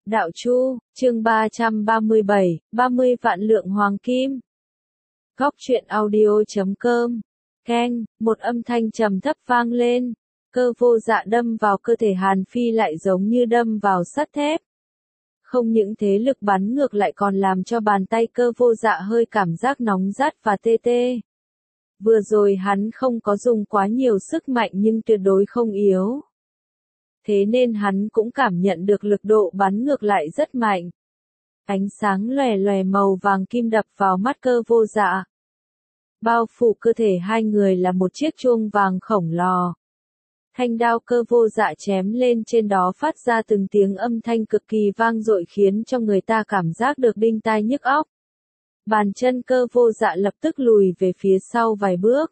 Đạo Chu, chương 337, 30 vạn lượng hoàng kim. Góc truyện audio.com. Keng, một âm thanh trầm thấp vang lên. Cơ vô dạ đâm vào cơ thể Hàn Phi lại giống như đâm vào sắt thép. Không những thế lực bắn ngược lại còn làm cho bàn tay cơ vô dạ hơi cảm giác nóng rát và tê tê. Vừa rồi hắn không có dùng quá nhiều sức mạnh nhưng tuyệt đối không yếu. Thế nên hắn cũng cảm nhận được lực độ bắn ngược lại rất mạnh. Ánh sáng lòe lòe màu vàng kim đập vào mắt cơ vô dạ. Bao phủ cơ thể hai người là một chiếc chuông vàng khổng lồ. Thanh đao cơ vô dạ chém lên trên đó phát ra từng tiếng âm thanh cực kỳ vang dội khiến cho người ta cảm giác được đinh tai nhức óc. Bàn chân cơ vô dạ lập tức lùi về phía sau vài bước.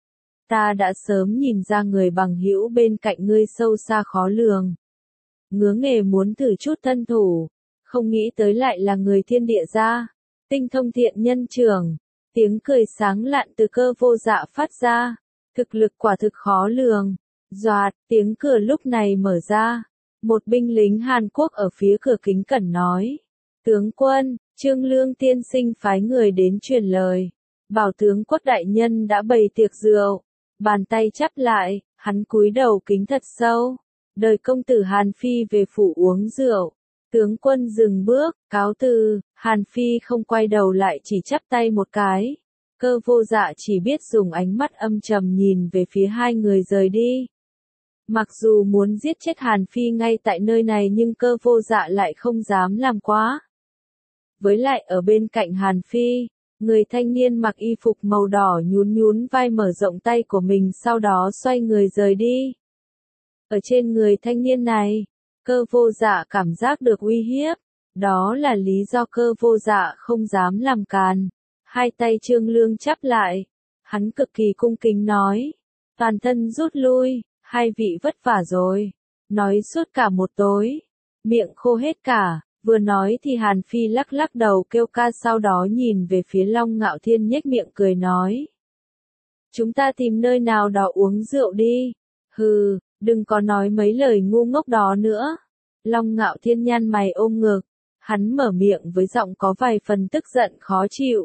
Ta đã sớm nhìn ra người bằng hữu bên cạnh ngươi sâu xa khó lường. Ngứa nghề muốn thử chút thân thủ, không nghĩ tới lại là người thiên địa gia, tinh thông thiện nhân trưởng. Tiếng cười sáng lạn từ cơ vô dạ phát ra, thực lực quả thực khó lường. Doạt, tiếng cửa lúc này mở ra. Một binh lính Hàn Quốc ở phía cửa kính cẩn nói. Tướng quân, Trương Lương tiên sinh phái người đến truyền lời. Bảo tướng quốc đại nhân đã bày tiệc rượu. Bàn tay chắp lại, hắn cúi đầu kính thật sâu. Đời công tử Hàn Phi về phủ uống rượu. Tướng quân dừng bước, cáo từ, Hàn Phi không quay đầu lại chỉ chắp tay một cái. Cơ vô dạ chỉ biết dùng ánh mắt âm trầm nhìn về phía hai người rời đi. Mặc dù muốn giết chết Hàn Phi ngay tại nơi này nhưng cơ vô dạ lại không dám làm quá. Với lại ở bên cạnh Hàn Phi, người thanh niên mặc y phục màu đỏ nhún nhún vai mở rộng tay của mình sau đó xoay người rời đi. Ở trên người thanh niên này, cơ vô dạ cảm giác được uy hiếp. Đó là lý do cơ vô dạ không dám làm càn. Hai tay Trương Lương chắp lại. Hắn cực kỳ cung kính nói. Toàn thân rút lui, hai vị vất vả rồi. Nói suốt cả một tối. Miệng khô hết cả. Vừa nói thì Hàn Phi lắc lắc đầu kêu ca sau đó nhìn về phía Long Ngạo Thiên nhếch miệng cười nói. Chúng ta tìm nơi nào đó uống rượu đi. Hừ, đừng có nói mấy lời ngu ngốc đó nữa. Long Ngạo Thiên nhăn mày ôm ngực. Hắn mở miệng với giọng có vài phần tức giận khó chịu.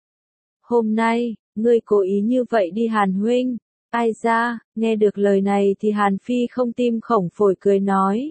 Hôm nay, ngươi cố ý như vậy đi Hàn huynh. Ai ra, nghe được lời này thì Hàn Phi không tim khổng phổi cười nói.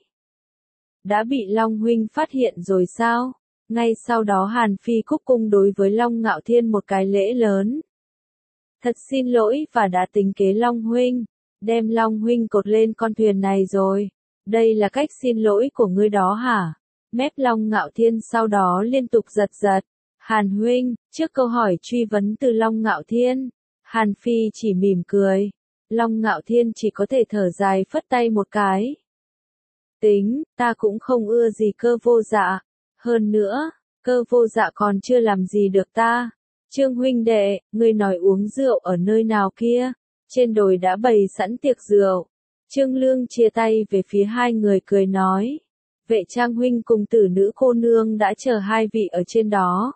Đã bị Long huynh phát hiện rồi sao? Ngay sau đó Hàn Phi cúc cung đối với Long Ngạo Thiên một cái lễ lớn. Thật xin lỗi và đã tính kế Long huynh. Đem Long huynh cột lên con thuyền này rồi. Đây là cách xin lỗi của ngươi đó hả? Mép Long Ngạo Thiên sau đó liên tục giật giật. Hàn huynh, trước câu hỏi truy vấn từ Long Ngạo Thiên, Hàn Phi chỉ mỉm cười. Long Ngạo Thiên chỉ có thể thở dài phất tay một cái. Tính, ta cũng không ưa gì cơ vô dạ. Hơn nữa, cơ vô dạ còn chưa làm gì được ta. Trương huynh đệ, ngươi nói uống rượu ở nơi nào kia? Trên đồi đã bày sẵn tiệc rượu. Trương Lương chia tay về phía hai người cười nói. Vệ Trang huynh cùng tử nữ cô nương đã chờ hai vị ở trên đó.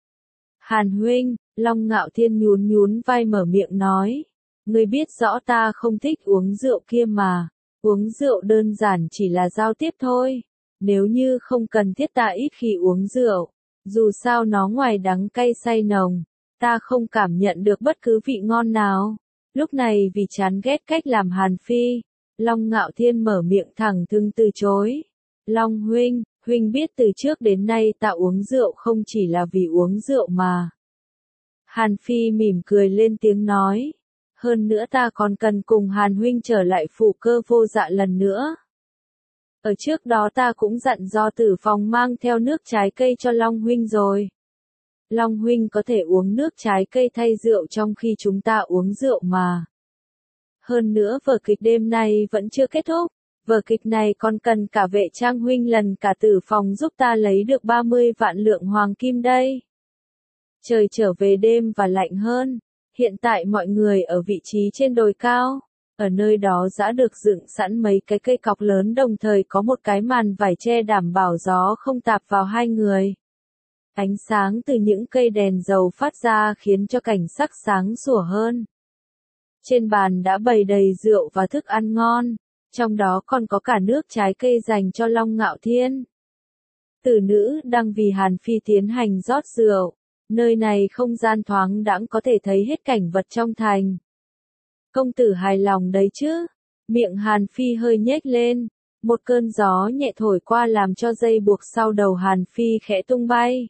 Hàn huynh, Long Ngạo Thiên nhún nhún vai mở miệng nói. Ngươi biết rõ ta không thích uống rượu kia mà. Uống rượu đơn giản chỉ là giao tiếp thôi. Nếu như không cần thiết ta ít khi uống rượu. Dù sao nó ngoài đắng cay say nồng. Ta không cảm nhận được bất cứ vị ngon nào. Lúc này vì chán ghét cách làm Hàn Phi. Long Ngạo Thiên mở miệng thẳng thừng từ chối. Long huynh, huynh biết từ trước đến nay ta uống rượu không chỉ là vì uống rượu mà. Hàn Phi mỉm cười lên tiếng nói. Hơn nữa ta còn cần cùng Hàn huynh trở lại phủ cơ vô dạ lần nữa. Ở trước đó ta cũng dặn do Tử Phòng mang theo nước trái cây cho Long huynh rồi. Long huynh có thể uống nước trái cây thay rượu trong khi chúng ta uống rượu mà. Hơn nữa vở kịch đêm nay vẫn chưa kết thúc. Vở kịch này còn cần cả Vệ Trang huynh lần cả Tử Phòng giúp ta lấy được 30 vạn lượng hoàng kim đây. Trời trở về đêm và lạnh hơn. Hiện tại mọi người ở vị trí trên đồi cao. Ở nơi đó đã được dựng sẵn mấy cái cây cọc lớn đồng thời có một cái màn vải che đảm bảo gió không tạp vào hai người. Ánh sáng từ những cây đèn dầu phát ra khiến cho cảnh sắc sáng sủa hơn. Trên bàn đã bày đầy rượu và thức ăn ngon. Trong đó còn có cả nước trái cây dành cho Long Ngạo Thiên. Tử nữ đang vì Hàn Phi tiến hành rót rượu. Nơi này không gian thoáng đãng có thể thấy hết cảnh vật trong thành. Công tử hài lòng đấy chứ? Miệng Hàn Phi hơi nhếch lên. Một cơn gió nhẹ thổi qua làm cho dây buộc sau đầu Hàn Phi khẽ tung bay.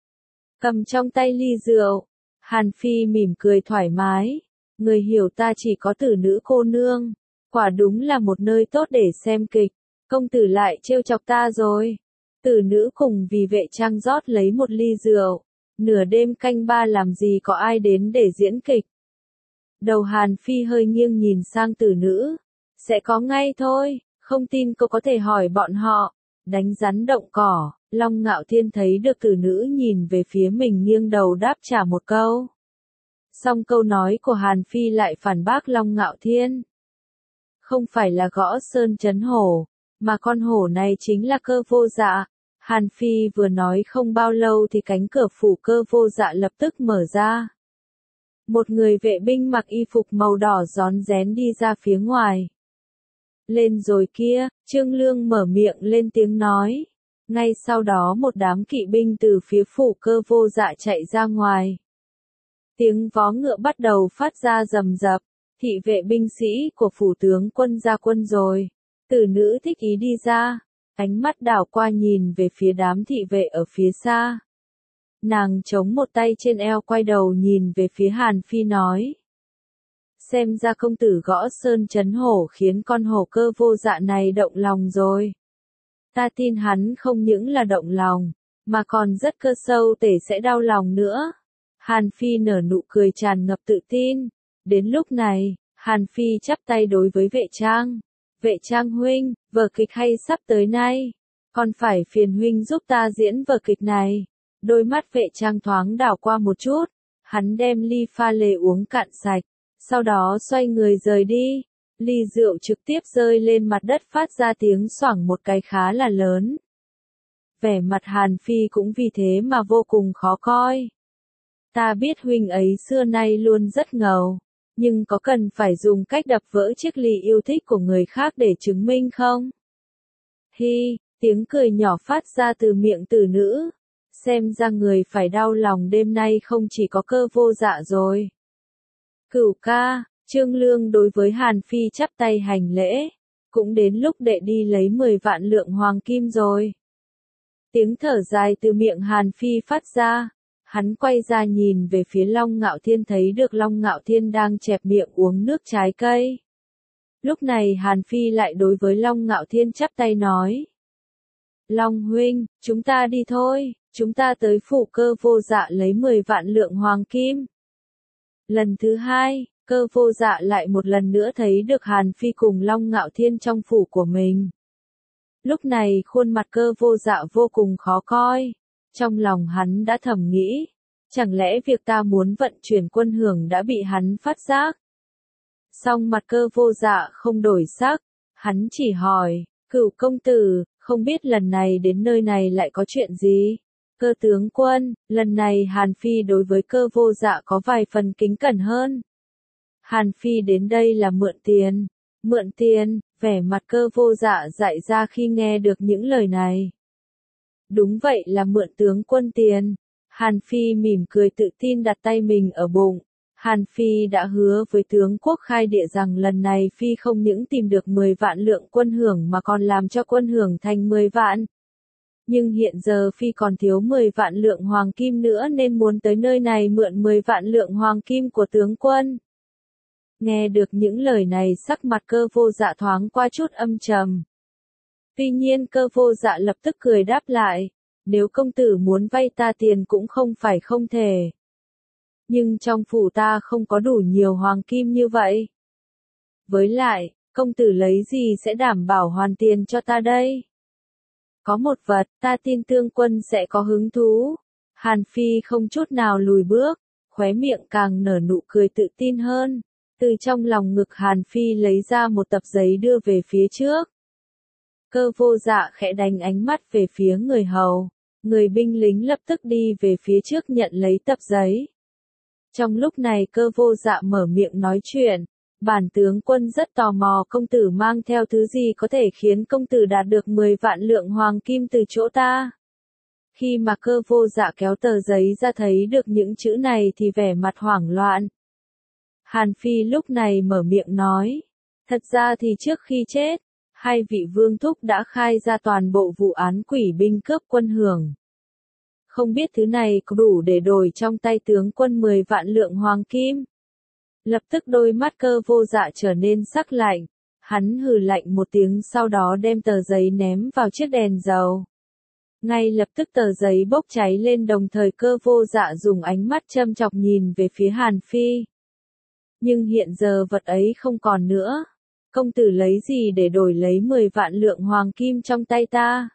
Cầm trong tay ly rượu, Hàn Phi mỉm cười thoải mái. Người hiểu ta chỉ có Tử nữ cô nương. Quả đúng là một nơi tốt để xem kịch. Công tử lại trêu chọc ta rồi. Tử nữ cùng vì vệ trang rót lấy một ly rượu. Nửa đêm canh ba làm gì có ai đến để diễn kịch. Đầu Hàn Phi hơi nghiêng nhìn sang tử nữ. Sẽ có ngay thôi, không tin cô có thể hỏi bọn họ. Đánh rắn động cỏ, Long Ngạo Thiên thấy được tử nữ nhìn về phía mình nghiêng đầu đáp trả một câu. Xong câu nói của Hàn Phi lại phản bác Long Ngạo Thiên. Không phải là gõ sơn chấn hổ, mà con hổ này chính là Cơ Vô Dạ. Hàn Phi vừa nói không bao lâu thì cánh cửa phủ Cơ Vô Dạ lập tức mở ra. Một người vệ binh mặc y phục màu đỏ rón rén đi ra phía ngoài. Lên rồi kia, Trương Lương mở miệng lên tiếng nói. Ngay sau đó một đám kỵ binh từ phía phủ Cơ Vô Dạ chạy ra ngoài. Tiếng vó ngựa bắt đầu phát ra rầm rập. Thị vệ binh sĩ của phủ tướng quân ra quân rồi. Tử nữ thích ý đi ra. Ánh mắt đảo qua nhìn về phía đám thị vệ ở phía xa. Nàng chống một tay trên eo quay đầu nhìn về phía Hàn Phi nói. Xem ra công tử gõ sơn chấn hổ khiến con hổ Cơ Vô Dạ này động lòng rồi. Ta tin hắn không những là động lòng, mà còn rất cơ sâu tể sẽ đau lòng nữa. Hàn Phi nở nụ cười tràn ngập tự tin. Đến lúc này, Hàn Phi chắp tay đối với vệ trang. Vệ trang huynh, vở kịch hay sắp tới nay. Còn phải phiền huynh giúp ta diễn vở kịch này. Đôi mắt vệ trang thoáng đảo qua một chút. Hắn đem ly pha lê uống cạn sạch. Sau đó xoay người rời đi. Ly rượu trực tiếp rơi lên mặt đất phát ra tiếng xoảng một cái khá là lớn. Vẻ mặt Hàn Phi cũng vì thế mà vô cùng khó coi. Ta biết huynh ấy xưa nay luôn rất ngầu. Nhưng có cần phải dùng cách đập vỡ chiếc ly yêu thích của người khác để chứng minh không? Hi, tiếng cười nhỏ phát ra từ miệng tử nữ. Xem ra người phải đau lòng đêm nay không chỉ có Cơ Vô Dạ rồi. Cửu ca, Trương Lương đối với Hàn Phi chắp tay hành lễ. Cũng đến lúc đệ đi lấy 10 vạn lượng hoàng kim rồi. Tiếng thở dài từ miệng Hàn Phi phát ra. Hắn quay ra nhìn về phía Long Ngạo Thiên thấy được Long Ngạo Thiên đang chẹp miệng uống nước trái cây. Lúc này Hàn Phi lại đối với Long Ngạo Thiên chắp tay nói. Long huynh, chúng ta đi thôi, chúng ta tới phủ Cơ Vô Dạ lấy 10 vạn lượng hoàng kim. Lần thứ hai, Cơ Vô Dạ lại một lần nữa thấy được Hàn Phi cùng Long Ngạo Thiên trong phủ của mình. Lúc này khuôn mặt Cơ Vô Dạ vô cùng khó coi. Trong lòng hắn đã thầm nghĩ, chẳng lẽ việc ta muốn vận chuyển quân hưởng đã bị hắn phát giác? Song mặt Cơ Vô Dạ không đổi sắc, hắn chỉ hỏi, Cửu công tử, không biết lần này đến nơi này lại có chuyện gì? Cơ tướng quân, lần này Hàn Phi đối với Cơ Vô Dạ có vài phần kính cẩn hơn. Hàn Phi đến đây là mượn tiền. Mượn tiền, vẻ mặt Cơ Vô Dạ dại ra khi nghe được những lời này. Đúng vậy là mượn tướng quân tiền. Hàn Phi mỉm cười tự tin đặt tay mình ở bụng. Hàn Phi đã hứa với tướng quốc khai địa rằng lần này Phi không những tìm được 10 vạn lượng quân hưởng mà còn làm cho quân hưởng thành 10 vạn. Nhưng hiện giờ Phi còn thiếu 10 vạn lượng hoàng kim nữa nên muốn tới nơi này mượn 10 vạn lượng hoàng kim của tướng quân. Nghe được những lời này sắc mặt Cơ Vô Dạ thoáng qua chút âm trầm. Tuy nhiên Cơ Vô Dạ lập tức cười đáp lại, nếu công tử muốn vay ta tiền cũng không phải không thể. Nhưng trong phủ ta không có đủ nhiều hoàng kim như vậy. Với lại, công tử lấy gì sẽ đảm bảo hoàn tiền cho ta đây? Có một vật, ta tin tướng quân sẽ có hứng thú. Hàn Phi không chút nào lùi bước, khóe miệng càng nở nụ cười tự tin hơn. Từ trong lòng ngực Hàn Phi lấy ra một tập giấy đưa về phía trước. Cơ Vô Dạ khẽ đánh ánh mắt về phía người hầu. Người binh lính lập tức đi về phía trước nhận lấy tập giấy. Trong lúc này Cơ Vô Dạ mở miệng nói chuyện. Bản tướng quân rất tò mò công tử mang theo thứ gì có thể khiến công tử đạt được 10 vạn lượng hoàng kim từ chỗ ta. Khi mà Cơ Vô Dạ kéo tờ giấy ra thấy được những chữ này thì vẻ mặt hoảng loạn. Hàn Phi lúc này mở miệng nói, thật ra thì trước khi chết, hai vị vương thúc đã khai ra toàn bộ vụ án quỷ binh cướp quân Hưởng. Không biết thứ này có đủ để đổi trong tay tướng quân 10 vạn lượng hoàng kim. Lập tức đôi mắt Cơ Vô Dạ trở nên sắc lạnh, hắn hừ lạnh một tiếng sau đó đem tờ giấy ném vào chiếc đèn dầu. Ngay lập tức tờ giấy bốc cháy lên đồng thời Cơ Vô Dạ dùng ánh mắt châm chọc nhìn về phía Hàn Phi. Nhưng hiện giờ vật ấy không còn nữa. Công tử lấy gì để đổi lấy 10 vạn lượng hoàng kim trong tay ta?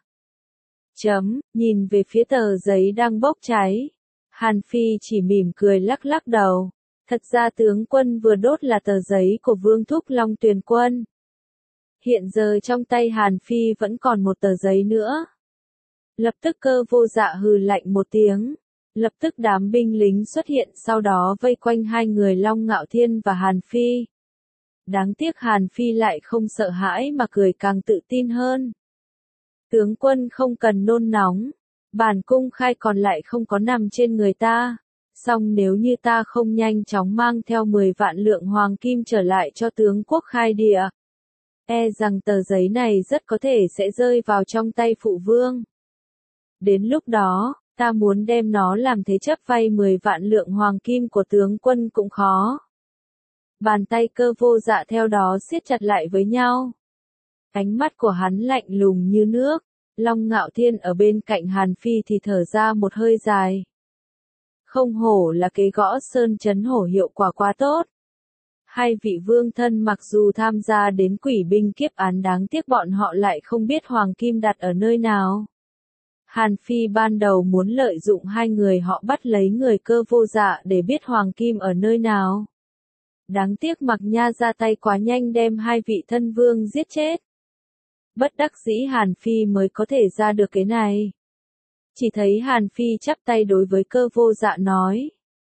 Nhìn về phía tờ giấy đang bốc cháy. Hàn Phi chỉ mỉm cười lắc lắc đầu. Thật ra tướng quân vừa đốt là tờ giấy của Vương thúc Long Tuyền Quân. Hiện giờ trong tay Hàn Phi vẫn còn một tờ giấy nữa. Lập tức Cơ Vô Dạ hừ lạnh một tiếng. Lập tức đám binh lính xuất hiện sau đó vây quanh hai người Long Ngạo Thiên và Hàn Phi. Đáng tiếc Hàn Phi lại không sợ hãi mà cười càng tự tin hơn. Tướng quân không cần nôn nóng. Bản cung khai còn lại không có nằm trên người ta. Song nếu như ta không nhanh chóng mang theo 10 vạn lượng hoàng kim trở lại cho tướng quốc khai địa, e rằng tờ giấy này rất có thể sẽ rơi vào trong tay phụ vương. Đến lúc đó, ta muốn đem nó làm thế chấp vay 10 vạn lượng hoàng kim của tướng quân cũng khó. Bàn tay Cơ Vô Dạ theo đó siết chặt lại với nhau. Ánh mắt của hắn lạnh lùng như nước. Long Ngạo Thiên ở bên cạnh Hàn Phi thì thở ra một hơi dài. Không hổ là kế gõ sơn chấn hổ hiệu quả quá tốt. Hai vị vương thân mặc dù tham gia đến quỷ binh kiếp án đáng tiếc bọn họ lại không biết hoàng kim đặt ở nơi nào. Hàn Phi ban đầu muốn lợi dụng hai người họ bắt lấy người Cơ Vô Dạ để biết hoàng kim ở nơi nào. Đáng tiếc Mạc Nha ra tay quá nhanh đem hai vị thân vương giết chết. Bất đắc dĩ Hàn Phi mới có thể ra được cái này. Chỉ thấy Hàn Phi chắp tay đối với Cơ Vô Dạ nói.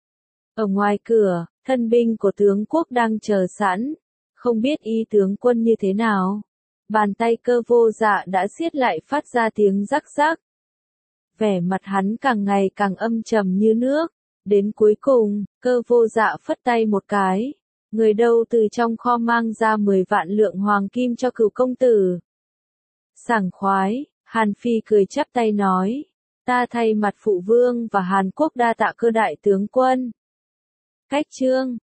Ở ngoài cửa, thân binh của tướng quốc đang chờ sẵn. Không biết ý tướng quân như thế nào. Bàn tay Cơ Vô Dạ đã siết lại phát ra tiếng rắc rắc. Vẻ mặt hắn càng ngày càng âm trầm như nước. Đến cuối cùng, Cơ Vô Dạ phất tay một cái. Người đâu từ trong kho mang ra 10 vạn lượng hoàng kim cho Cửu công tử. Sảng khoái, Hàn Phi cười chắp tay nói. Ta thay mặt phụ vương và Hàn Quốc đa tạ Cơ đại tướng quân. Cách chương